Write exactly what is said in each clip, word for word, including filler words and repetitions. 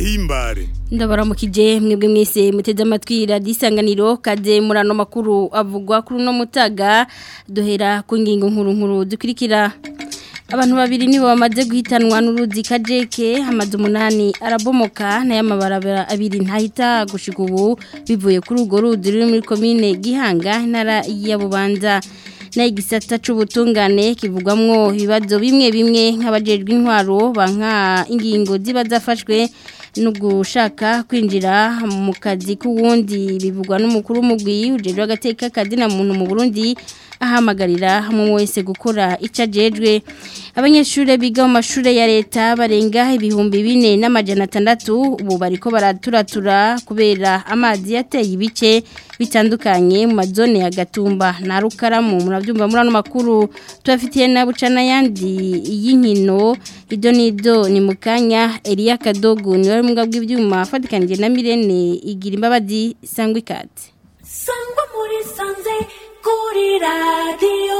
ndabahimbare. Ndabaramukije mwebwe mwese muteze amatwi radio Isanganiro kaze murano makuru avugwa kuri no mutaga dohera ku ngingo nkuru nkuru dukurikira. Abantu babiri nibo bamaze guhitanwa n'uruzi Kajeke amazu umunani arabomoka na y'amabarabara abiri ntahita gushika ubu bivuye kuri ugo ruzi ruri muri commune Gihanga intara ya Bubanza. Na igisata c'ubutungane kivugwamwo ibibazo bimwe bimwe nk'abajejwe intwaro banka ingingo ziba zafashwe no gushaka kwinjira mu kazi k'uwundi bivugwa n'umukuru w'umugwi ujejwe agateka kazi na muntu mu Burundi ahamagarira hamwe wese gukora icajejwe. Abanyeshure biga mu mashure ya leta barenga ibihumbi bine n'amajana atandatu ubu bariko baraturatura kubera amazi yateye ibice bitandukanye mu mazone ya Gatumba na Rukaramu muravyumva muri ano makuru tubafitiye na bucana yandi y'inkino idonido ni mukanya Elia Kadogo ni wari mu ngabwe ivyuma fatikanije na Mirene igira imbabazi sangwa ikate sangwa muri sanze kuri radio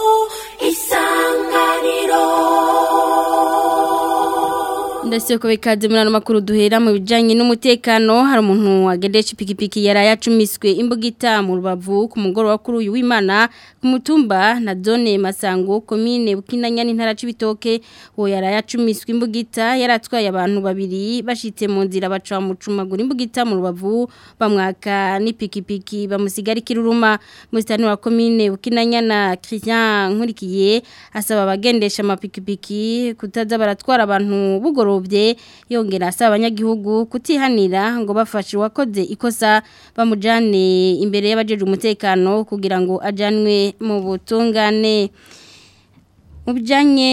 Isanganiro. Ndasiyo ko bikaze muri ano makuru duhera mu bijanye n'umutekano hari umuntu wagendesha ipikipiki yarayacumiswe imbugita mu Rubavu ku mugoroba kuri uyu w'Imana ku mutumba na zone Masango commune Bukinanya n'intara c'Ibitoke wo yarayacumiswe imbugita yaratwaye abantu babiri bashitse mu nzira baca mu cumagura imbugita mu Rubavu bamwaka n'ipikipiki bamusigarikira uruma mu stani wa commune Bukinanya na Christian Nkurikiye asaba abagendesha amapikipiki kutaza baratwara abantu bugoro yongera asaba abanyagihugu kutihanira ngo bafashe wakoze ikosa bamujane imbere y'abajeje umutekano kugira ngo ajanwe mu butungane. Mu bijanye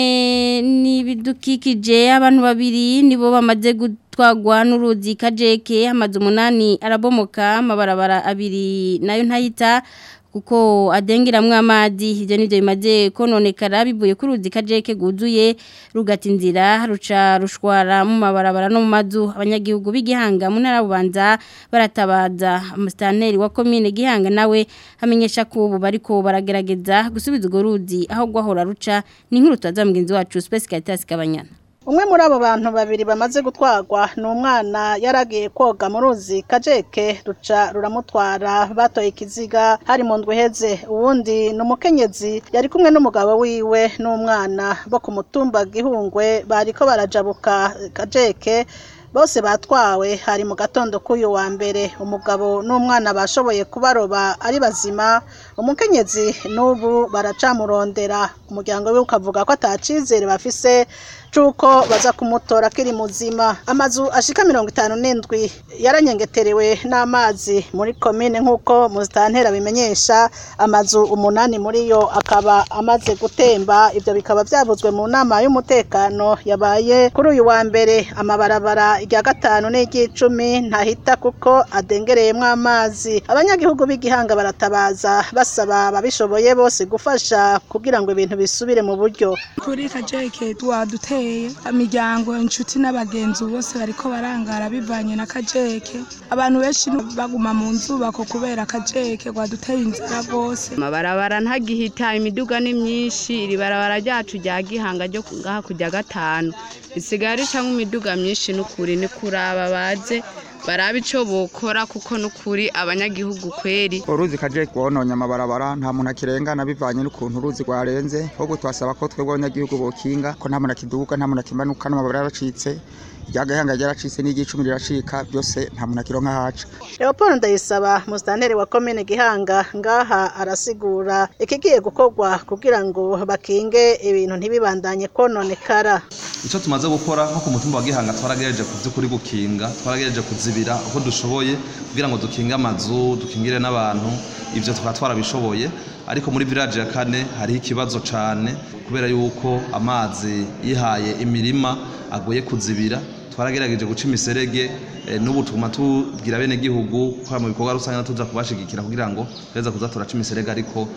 n'ibidukikije abantu babiri nibo bamaze gutwagwa n'uruzi Kajeke amazu umunani arabomoka amabarabara abiri nayo ntahita kuko adengeramwe amazi ivyo nivyo bimaze kononekara bivuye kuri uruzi Kajeke guzuye rugata inzira ruca rushwara mu mabarabara no mu mazu abanyagihugu b'Igihanga mu ntara Bubanza baratabaza umustaneri wa commune Gihanga nawe amenyesha ko ubu bariko baragerageza gusubiza ugo ruzi aho gwahora ruca ni nkuru twazamugenzi wacu Space Caritas Kabanyana. Umwe muri abo bantu babiri bamaze gutwarwa ni umwana yaragiye koga mu ruzi Kajeke ruca ruramutwara batoye ikiziga hari mu ndwi heze uwundi ni umukenyezi yari kumwe n'umugabo wiwe n'umwana bo ku mutumba Gihungwe bariko barajabuka Kajeke bose batwawe hari mu gatondo k'uyu wa mbere umugabo n'umwana bashoboye kubaroba ari bazima umukenyezi n'ubu baracamurondera umuryango we ukavuga ko atacizere bafise cuko baza kumutora kiri muzima. Amazu ashika mirongo itanu n'indwi yaranyengeterewe n'amazi muri commune nkuko muzitantera bimenyesha amazu umunani muri yo akaba amaze gutemba ivyo bikaba vyavuzwe mu nama y'umutekano yabaye kuri uyu wa mbere amabarabara irya gatanu n'igicumi ntahita kuko adengereyemwo amazi abanyagihugu b'Igihanga baratabaza basaba babishoboye bose gufasha kugira ngo ibintu bisubire mu buryo. Kuri Kajeke twadute imiryango inshuti n'abagenzi bose bariko barangara bivanye na Kajeke abantu benshi baguma mu nzu bako kubera Kajeke gwaduteye inzira bose amabarabara ntagihita imiduga ni myinshi iri barabara ryacu rya Gihanga ryo ngaha kujya gatanu isigari cyangwa imiduga myinshi n'ukuri ni kuraba baze barabe ico bokora kuko n'ukuri abanyagihugu kweri uruzi Kajeke wononye amabarabara nta muntu akirengana bivanye n'ukuntu uruzi rwarenze ahubwo twasaba ko twebwe abanyagihugu bokinga ko nta muntu akiduka nta muntu akimanuka n'amabarabara yacitse Igihanga yaracitse n'igicumi riracika byose nta muntu akironka haca. Leopold Ndayisaba mustaneri wa commune Gihanga ngaha arasigura ikigiye gukorwa kugira ngo bakinge ibintu ntibibandanye kononekara. Ico tumaze gukora nko ku mutumba wa Gihanga twaragereje kuvyukuri gukinga twaragereje kuzibira uko dushoboye kugira ngo dukinge amazu dukingire n'abantu ivyo tukaba twarabishoboye ariko muri village ya kane hari ikibazo cane kubera yuko amazi yihaye imirima agoye kuzibira twaragerageje guca imiserege n'ubu tuguma tubwira bene gihugu kwa mu bikorwa rusange tuza kubashigikira kugira ngo tweza kuza turaca imiserege ariko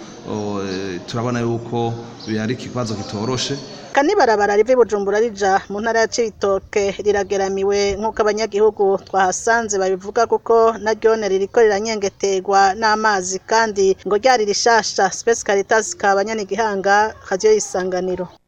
turabona yuko bihari ikibazo kitoroshe. Kanibarabara rive Bujumbura rija mu ntara ya Cibitoke rirageramiwe nk'uko abanyagihugu twahasanze babivuga kuko naryo ririko riranyengeterwa n'amazi kandi ngo ryari rishasha. Space Caritas Kabanyana Gihanga Radio Isanganiro.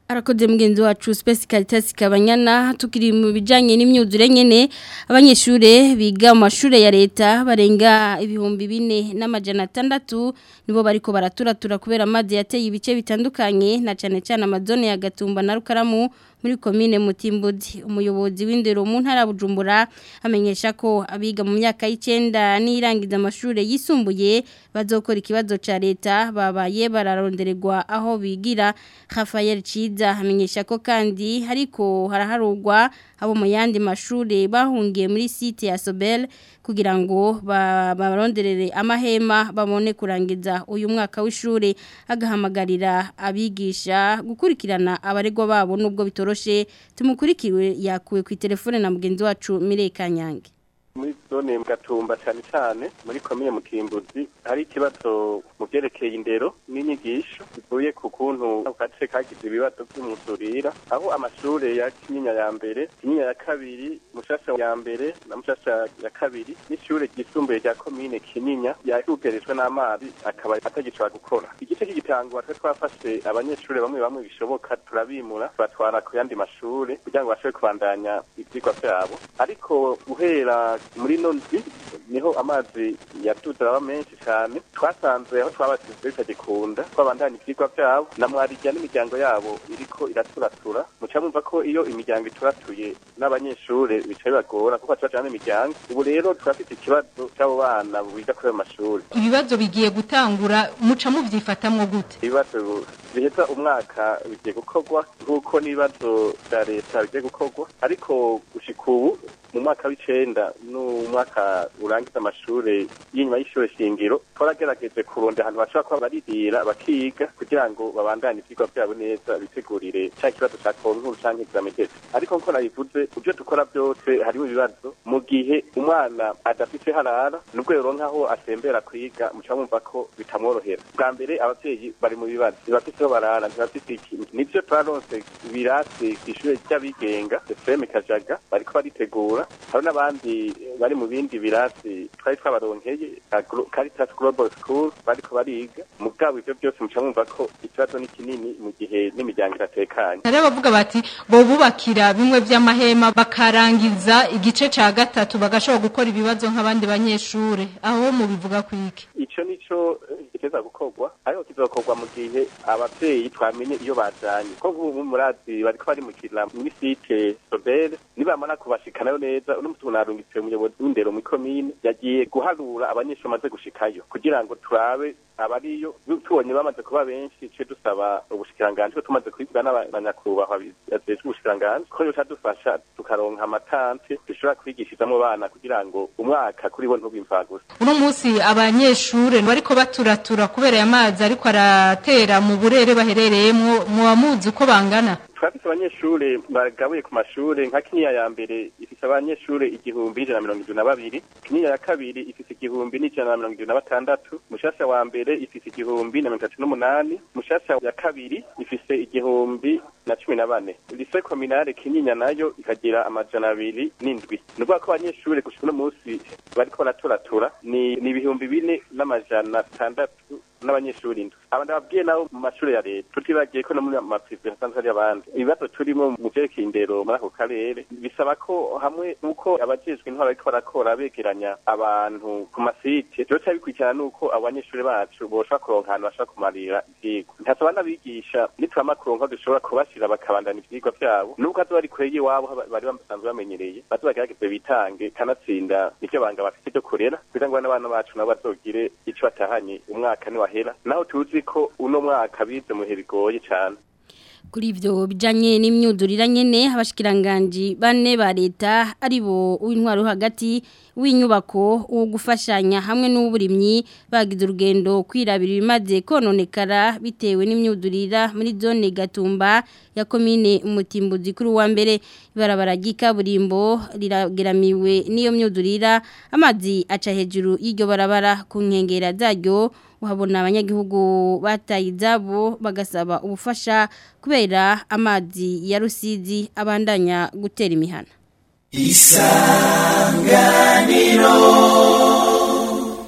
Arakoze mugenzi wacu Space Caritas Kabanyana tukiri mu bijanye n'imyuzure nyene abanyeshure biga mu mashure ya leta barenga ibihumbi bine n'amajana atandatu nibo bariko baraturatura kubera amazi yateye ibice bitandukanye na cane cyane amazone ya Gatumba na Rukaramu muri komine Mutimbuzi umuyobozi w'indero mu ntara Bujumbura amenyesha ko abiga mu myaka y'icenda n'irangiza amashure yisumbuye bazokora ikibazo ca leta babaye bararondererwa aho bigira Rafael Ciza amenyesha ko kandi hariko haraharugwa abo mu yandi mashure bahungiye muri site ya Sobel kugira ngo baronderere amahema babone kurangiza uyu mwaka w'ishure agahamagarira abigisha gukurikirana abaregwa babo nubwo bitoroshe tumukurikire yakuwe ku telefone na mugenzi wacu Mireye Kanyange muri zone Gatumba cyane cyane muri komine Mutimbuzi hari ikibazo mu byerekeye indero n'inyigisho bivuye ku kuntu gace kagize ibibazo by'umusurira aho amashure ya Kinyinya ya mbere Kinyinya ya kabiri Mushasha ya mbere na Mushasha ya kabiri n'ishure ryisumbuye rya komine Kinyinya yarugerejwe n'amazi akaba atagishobora gukora igice cy'igitangwa twe twafashe abanyeshure bamwe bamwe bishoboka turabimura batwara ku yandi mashure kugira ngo bashobore kubandanya ivyigwa byabo ariko guhera muri nonzi niho amazi yatuzara menshi cyane twasanze aho twabasize bitagikunda twabandanya ivyigwa byabo na mwarijya n'imiryango yabo iriko iraturatura muca mumva ko iyo imiryango ituratuye n'abanyeshure bicaye bagora kuko twajana n'imiryango ubu rero twafite ikibazo cy'abo bana biga kuri amashuri ibibazo bigiye gutangura muca muvyifatamwo gute ibibazo biheza umwaka bigiye gukorwa nk'uko n'ibibazo bya leta bigiye gukorwa ariko gushika ubu mu mwaka w'icenda n'umwaka urangiza amashure y'inyuma y'ishure shingiro twaragerageze kuronda ahantu bashobora kuba baridira bakiga kugira ngo babandanye ivyigwa byabo neza bitegurire cya kibazo ca konkuru canke examen d'etat ariko nko nabivuze ivyo dukora byose hariho ibibazo mu gihe umwana adafise harara nubwo yoronka aho asembera kwiga muca mumva ko bitamworohera bwa mbere abavyeyi bari mu bibazo ntibafise aho barara ntibafise iki nivyo turaronse ibirasi kw'ishure ry'abigenga Efrem Kajaga bariko baritegura hari n'abandi bari mu bindi birasi twari twabaronkeye Caritas Global School bariko bariga mugabo ivyo byose muca mwumva ko ikibazo ni kinini mu gihe n'imiryango iratekanye hari abavuga bati bo bubakira bimwe vy'amahema bakarangiza igice ca gatatu bagashobora gukora ibibazo nk'abandi banyeshure aho mu bivuga kwiki ico nico kiteza gukorwa ariko kizokorwa mu gihe abavyeyi twamenye iyo bajanye ko nk'ubu murazi bariko bari mu kila muri site Sobel nibamara kubashikanayo neza uno mutu narungitse umuyobozi w'indero mu komine yagiye guharura abanyeshuri maze gushikayo kugira ngo turabe abariyo tubonye bamaze kuba benshi cyo dusaba ubushikiranganje ko tumaze kwibwa n'abanyakubahwa yazejwe ubushikiranganje ko yo tadufasha tukaronka amatante dushobora kwigishizamo bana kugira ngo umwaka kuri bo ntubimfagusa uno munsi abanyeshure bariko baturatura kubera amazi ariko aratera mu burere baherereyemo mu bamuzi uko bangana twafise abanyeshure bagabuye ku mashure nka Kinyinya ya mbere ifise abanyeshure igihumbi ijana na mirongo indwi na babiri Kinyinya ya kabiri ifise igihumbi n'ijana na mirongo indwi na batandatu Mushasha wa mbere ifise igihumbi na mirongo itatu n'umunani Mushasha ya kabiri ifise igihumbi na cumi na bane Lycée Communale Kinyinya nayo ikagira amajana abiri n'indwi nuvuga ko abanyeshure gushika uno munsi bariko baraturatura ni ni ibihumbi bine n'amajana atandatu n'abanyeshuri indwi abandi babwiye nabo mu mashure ya leta tutibagiye ko no muri amaprive hasanzwe ari abandi ibibazo turimo mu vyerekeye indero muri ako karere bisaba ko hamwe uko abajejwe intwaro bariko barakora begeranya abantu ku masite vyoca bikurikirana nuko abanyeshuri bacu boshobora kuronka ahantu bashobora kumarira ivyigwa ntasaba n'abigisha nitwama kuronka dushobora kubashira bakabandana ivyigwa vyabo nubwo azoba ari kure y'iwabo bari basanzwe bamenyereye bazobagerageze bitange kanatsinda nicyo banga bafite cyo kurera kugira ngo n'abana bacu nabo bazogire ico batahanye umwaka ni hera naho tuzi ko uno mwaka bize mu bigoye cyane kuri ivyo bijanye n'imyudurira nyene abashikiranganje bane ba leta aribo uw'intwaro hagati w'inyubako wo gufashanya hamwe n'uburimyi bagize urugendo kwirabira bimaze kononekara bitewe n'imyudurira muri zone Gatumba ya komine Mutimbuzi kuri wa mbere ibarabara ry'ikaburimbo rirageramiwe n'iyo myudurira amazi aca hejuru y'iryo barabara ku nkengera zaryo uhabona abanyagihugu bataye izabo bagasaba ubufasha kubera amazi ya Rusizi abandanya gutera imihana Isanganiro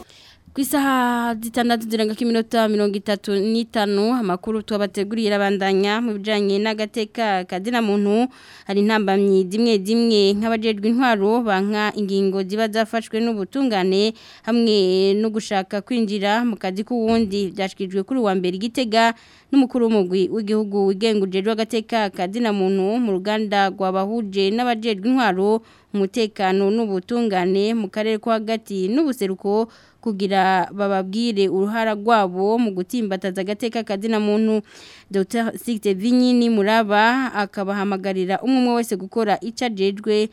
ku isaha zitandatu zirenga k'iminota mirongo itatu n'itanu amakuru tubategurira abandanya mu bijanye n'agateka kazina muntu hari intambamyi zimwe zimwe nk'abajejwe intwaro banka ingingo ziba zafashwe n'ubutungane hamwe no gushaka kwinjira mu kazi k'uwundi byashikijwe kuri wa mbere Gitega n'umukuru w'umugwi w'igihugu wigengujejwe agateka kazina muntu mu ruganda rwabahuje n'abajejwe intwaro umutekano n'ubutungane mu karere ko hagati n'ubuseruko kugira bababwire uruhara rwabo mu gutimbataza agateka kazina muntu Dr Sigte Vinyini Muraba akabahamagarira umwe wese gukora icajejwe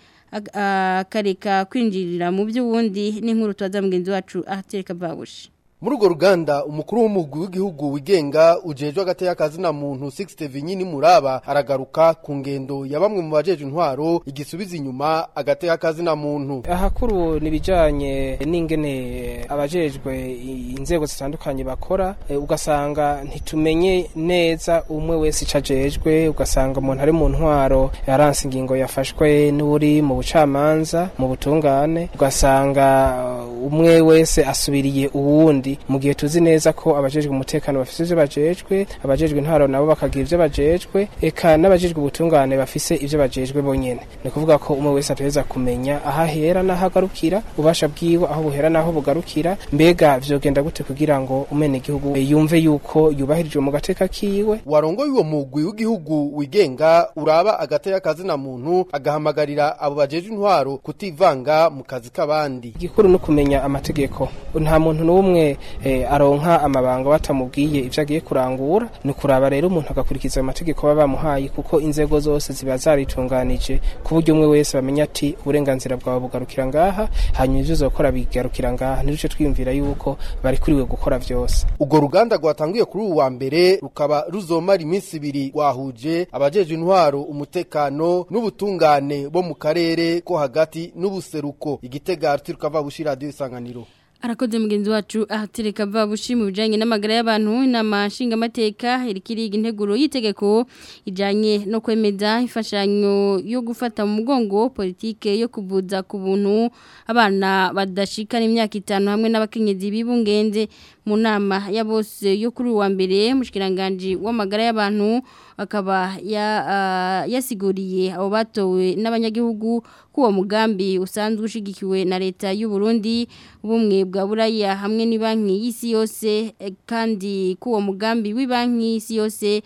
akareka kwinjirira mu by'uwundi n'inkuru twaza mugenzi wacu atereka babushi muri urwo ruganda umukuru w'umugwi w'igihugu wigenga ujejwe agateka kazina muntu Sixte Vinyini Muraba aragaruka ku ngendo ya bamwe mu bajeje intwaro igisubiza inyuma agateka kazina muntu ahakuru nibijanye n'ingene abajejwe inzego zitandukanye bakora e, ugasanga ntitumenye neza umwe wese icajejwe ugasanga umuntu ari mu ntwaro yaranse ingingo yafashwe n'uri mu bucamanza mu butungane ugasanga umwe wese asubiriye uwundi mu gihe tuzi neza ko abajejwe umutekano bafise ivyo bajejwe abajejwe intwaro nabo bakagira ivyo bajejwe eka n'abajejwe ubutungane bafise ivyo bajejwe bonyene ni kuvuga ko umwe wese ateza kumenya aha hera nahagarukira ubasha bwiwe aho buhera naho bugarukira mbega vyogenda gute kugira ngo umene gihugu yumve yuko yubahirijwe mu gateka kiwe warongoye uwo mugwi w'igihugu wigenga uraba agateka kazina muntu agahamagarira abo bajejwe intwaro kutivanga mu kazi kabandi igikuru no kumenya amategeko nta muntu n'umwe eh, aronka amabanga batamubwiye ivyo agiye kurangura ni kuraba rero umuntu agakurikiza amategeko baba bamuhaye kuko inzego zose ziba zaritunganije ku buryo umwe wese bamenya ati uburenganzira bwawe bugarukira ngaha hanyuma ivyo uzokora bigarukira ngaha nico twiyumvira yuko bari kuriwe gukora vyose ugo ruganda rwatanguye kuri uwa mbere rukaba ruzomara iminsi ibiri rwahuje abajeje intwaro umutekano n'ubutungane bo mu karere ko hagati n'ubuseruko Igitega Arthur Kavabushi Radio Isanganiro Arakoze mugenzi wacu ahatereka babushi mu bijanye n'amagara y'abantu n'amashinga amateka irikiriga integuro yitegeko ijanye no kwemeza ifashanyo yo gufata mu mugongo politike yo kuvuza ku buntu abana badashikana imyaka itanu hamwe n'abakenyezi bibungenze mu nama ya bose yo kuri wa mbere mushikiranganje w'amagara y'abantu akaba ya uh, yasiguriye abo batowe n'abanyagihugu kuwo mugambi usanzwe ushigikiwe na leta y'u Burundi ubumwe bwa buraya hamwe ni banki y'isi yose kandi kuwo mugambi w'ibanki y'isi yose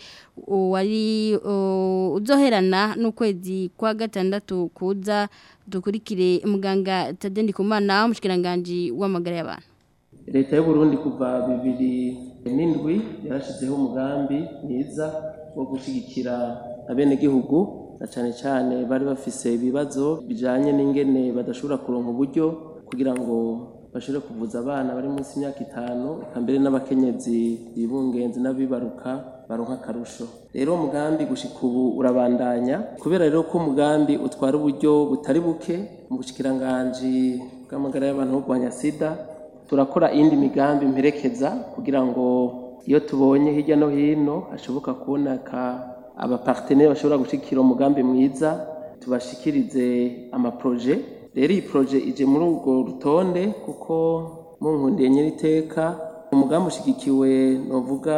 wari uh, uzoherana n'ukwezi kwa gatandatu kuza dukurikire muganga Tadendi Kumana mushikiranganje w'amagara y'abantu leta y'u Burundi kuva bibiri n'indwi yarashizeho umugambi mwiza wo gushigikira abene gihugu na cyane cyane bari bafise ibibazo bijanye n'ingene badashobora kuronka uburyo kugira ngo bashobore kuvuza abana bari munsi y'imyaka itanu kambere n'abakenyezi bibungenze n'abibaruka baronka karusho rero umugambi gushika ubu urabandanya kubera rero ko umugambi utwara uburyo butari buke mu bushikiranganje bw'amagara y'abantu bo gwanya sida turakora indi migambi mperekeza kugira ngo iyo tubonye hirya no hino hashoboka kuboneka abapartenere bashobora gushikira umugambi mwiza tubashikirize amaproje rero iyi proje ije muri urwo rutonde kuko mu nkundiye nyiriteka umugambi ushigikiwe novuga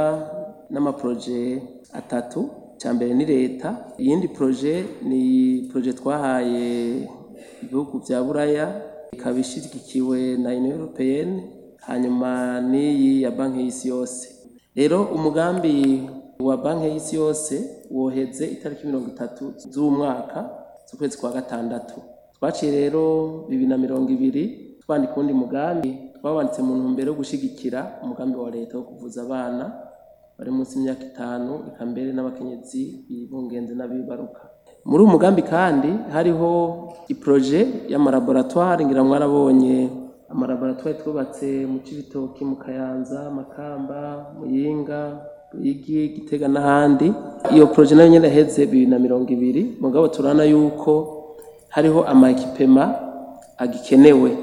n'amaproje atatu cyambere ni leta iyindi proje ni proje twahaye ibihugu bya buraya ikabishigikiwe na Union Européenne hanyuma ni ya banki y'isi yose rero umugambi wa banki y'isi yose woheze itariki mirongo itatu z'umwaka z'ukwezi kwa gatandatu twaciye rero bibiri na mirongo ibiri twandika undi mugambi twabanditse mu ntumbero yo gushigikira umugambi wa leta wo kuvuza abana bari munsi y'imyaka itanu ikambere n'abakenyezi bibungenze n'abibaruka muri uyu mugambi kandi hariho iproje y'amalaboratoire ngira mwarabonye amalaboratoire twubatse mu Cibitoki mu Kayanza Makamba Muyinga Ruyigi Gitega n'ahandi iyo proje nayo nyene heze bibiri na mirongo ibiri mugabo turana yuko hariho ama ekipema agikenewe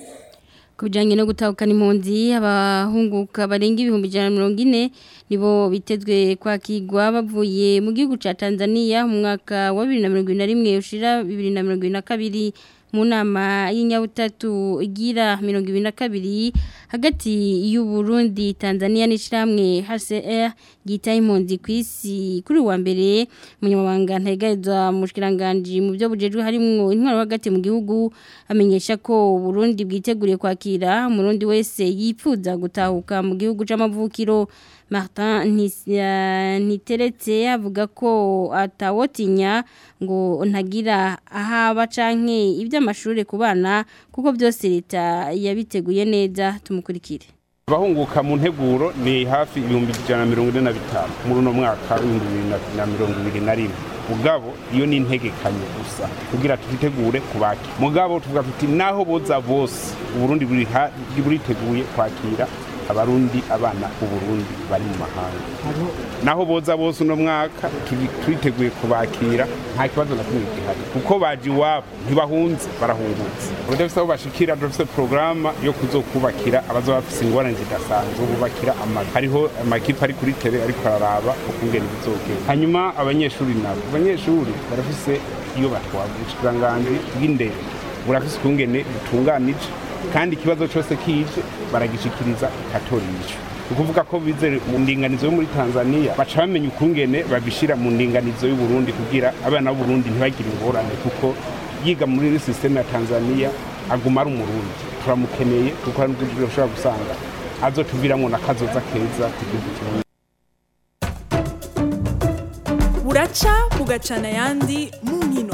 kubijanye no gutahukana impunzi abahunguka barenga ibihumbi ijana na mirongo ine nibo bitezwe kwakirwa bavuye mu gihugu ca Tanzania mu mwaka wa bibiri na mirongo ine na rimwe ushira bibiri na mirongo ine na kabiri mu nama y'inyabutatu igira mirongo ibiri na kabiri hagati y'u Burundi Tanzania n'ishiramwe H C R gita impunzi kwisi kuri wa mbere munyamabanga ntegaiza mushikiranganje mu byo bujejwe harimo intwaro hagati mu gihugu amenyesha ko Burundi bwiteguriye kwakira umurundi wese yipfuza gutahuka mu gihugu c'amavukiro. Martin Niteretse avuga ko atawotinya ngo ntagira ahaba canke iby'amashuri ku bana kuko byose leta yabiteguye neza. Tumukurikire. Bahunguka mu nteguro ni hafi ibihumbi ijana na mirongo ine na bitanu muri uno mwaka w'ibihumbi bibiri na mirongo ibiri na rimwe. Mugabo iyo ni integekanye gusa kugira tubitegure kubaki. Mugabo tuvuga tuti naho boza bose Uburundi buri buriteguye kwakira abarundi abana ku Burundi bari mu mahanga. Naho boza bose uno mwaka twiteguye kubakira nta kibazo na kimwe gihari kuko baji wabo ntibahunze barahungutse. Udafise aho bashikira dufise programa yo kuzokubakira abazo bafise ingorane zidasanzwe bubakira amazi. Hariho amakipe ari kuri tele ariko araraba ukungene bizogenda. Hanyuma abanyeshuri nabo abanyeshuri barafise iyo batwaje ubushikiranganje bw'indero burafise ukungene butunganije kandi ikibazo cyose kije baragishikiriza katorisho. Ukuvuga ko bize mu ndinganizo yo muri Tanzania baca bamenya ukungene babishira mu ndinganizo y'u Burundi kugira abana b'u Burundi ntibagire ingorane kuko yiga muri system ya Tanzania aguma ari umurundi. Turamukeneye kuko ari n'ubwo ushobora gusanga azotuviramo nakazoza keza kugihugu cy'u Buraca bugacana yandi mu nkino.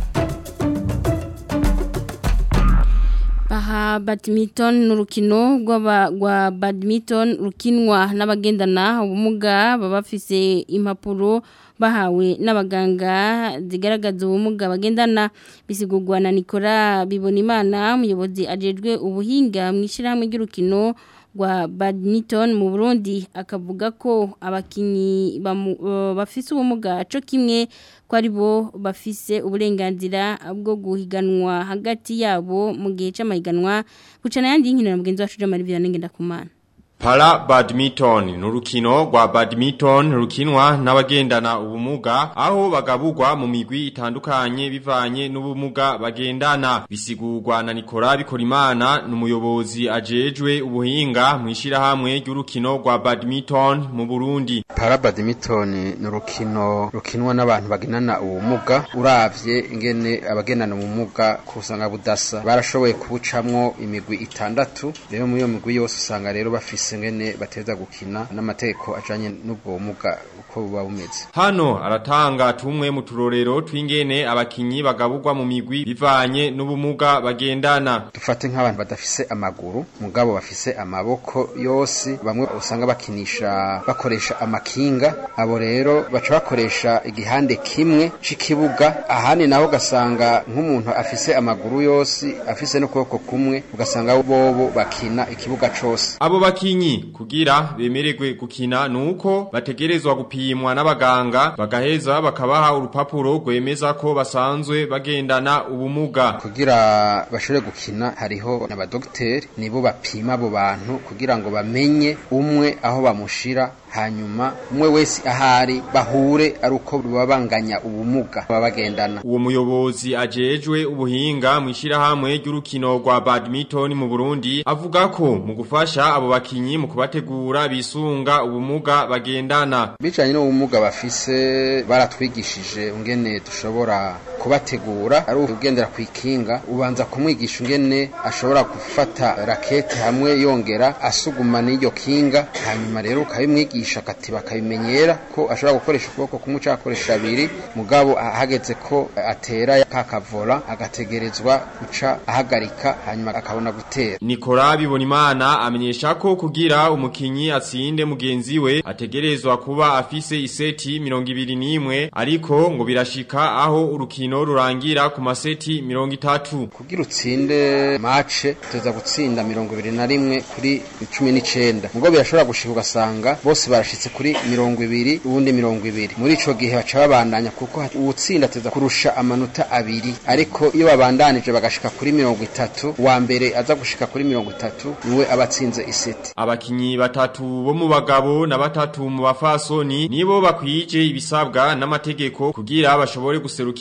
Aha badminton n'urukino rwa badminton rukinwa n'abagendana ubumuga baba bafise impapuro bahawe n'abaganga zigaragaza ubumuga bagendana bisigurwa na Nicolas Bibonimana umuyobozi ajejwe ubuhinga mu ishyirahamwe ry'urukino rwa badminton mu Burundi akavuga ko abakinyi bafise ubumuga cyo kimwe ko ari bo bafise uburenganzira bwo guhiganwa hagati yabo mu gihe cy'amahiganwa gucana yandi nkino na mugenzi wacu Jean-Marie Vianney Ngendakumana. Para badminton nurukino rwa badminton rukinwa n'abagendana ubumuga aho bagabugwa mu migwi itandukanye bivanye n'ubumuga bagendana bisigurwa na Nicolas Bikorimana n'umuyobozi ajejwe ubuhinga mu ishirahamwe ry'urukino rwa badminton mu Burundi. Para badminton nurukino rukinwa n'abantu bagendana ubumuga uravye ingene abagendana ubumuga kusanga budasa barashoboye kubucamwo imigwi itandatu rero muri iyo migwi yose usanga rero bafise ngene bateza gukina n'amateko ajanye n'ubwo bumuga uko buba bumeze. Hano aratanga tumwe mu turorero twingene abakinyi bagabugwa mu migwi bivanye n'ubumuga bagendana. Dufate nk'abantu badafise amaguru mugabo bafise amaboko yose bamwe usanga bakinisha bakoresha amakinga abo rero baca bakoresha igihande kimwe c'ikibuga ahandi naho gasanga nk'umuntu afise amaguru yose afise no kuboko kumwe ugasanga bobo bakina ikibuga cose. Abo bakinyi kugira bemererwe gukina nuko bategerezwa gupimwa n'abaganga bagaheza bakabaha urupapuro rwemeza ko basanzwe bagendana ubumuga. Kugira bashobore gukina hariho n'abadokiteri nibo bapima abo bantu kugira ngo bamenye umwe aho bamushira hanyuma umwe wese ahari bahure ari uko babanganya ubumuga babagendana. Uwo muyobozi ajejwe ubuhinga mu ishirahamwe ry'urukino rwa badminton mu Burundi avuga ko mu gufasha abo bakinyi mu kubategura bisunga ubumuga bagendana. Bijanye n'ubumuga bafise baratwigishije ungene dushobora kubategura ari ugendera kwikinga ubanza kumwigisha ungene ashobora gufata rakete hamwe yongera asuguma n'iryo kinga hanyuma rero ukabimwigisha kati bakabimenyera ko ashobora gukoresha ukuboko kumwe cyakoresha abiri mugabo ahageze ko atera kakavora agategerezwa guca ahagarika hanyuma akabona gutera. Nicolas Bibonimana amenyesha ko kugira umukinyi atsinde mugenzi we ategerezwa kuba afise iseti mirongo ibiri n'imwe ariko ngo birashika aho urukino rurangira ku maseti mirongo itatu. Kugira utsinde match tuza gutsinda mirongo ibiri na rimwe kuri cumi n'icenda mugo birashobora gushika ugasanga bose barashitse kuri mirongo ibiri ubundi mirongo ibiri muri ico gihe baca babandanya kuko uwutsinda tuza kurusha amanota abiri ariko iyo babandanije bagashika kuri mirongo itatu wa mbere aza gushika kuri mirongo itatu niwe abatsinze iseti. Abakinyi batatu bo mu bagabo na batatu mu bafasoni nibo bakwije ibisabwa n'amategeko kugira bashobore guserukira mu Burundi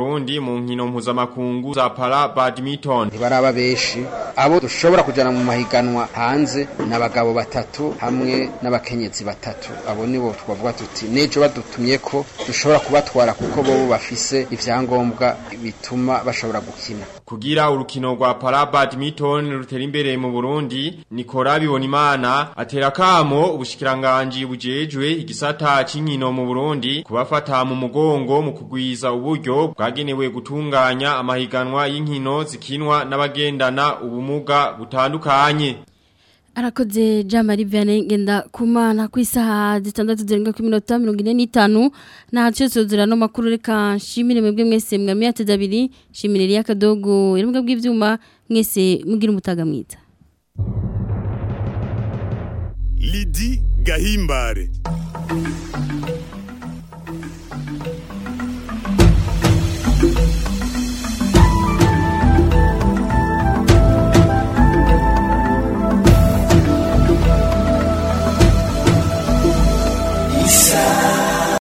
Burundi mu nkino mpuzamakungu za para badminton. Ntibaraba beshi abo dushobora kujana mu mahiganwa hanze n'abagabo batatu hamwe n'abakenyezi batatu. Abo nibo twavuga tuti nejo badutumye ko dushobora kubatwara kuko bo bafise ivyangombwa bituma bashobora gukina. Kugira urukino rwa para badminton rutera imbere mu Burundi, Nikora Bibonimana atera kamo ubushikiranganje bujejwe igisata c'inkino mu Burundi kubafata mu mugongo mu kugwiza uburyo bwagenewe gutunganya amahiganwa y'inkino zikinwa n'abagendana ubumuga butandukanye. Arakoze Jamari Vianney ngenda kumana kwisaha zitandatu zirenga ku minota mirongo ine n'itanu na cyosozera no makuru reka nshimire mwebwe mwese mwami yateza abiri shimire ya kadogo irumbwa bw'ivyuma mwese mugira umutaga mwiza. Lidi Gahimbare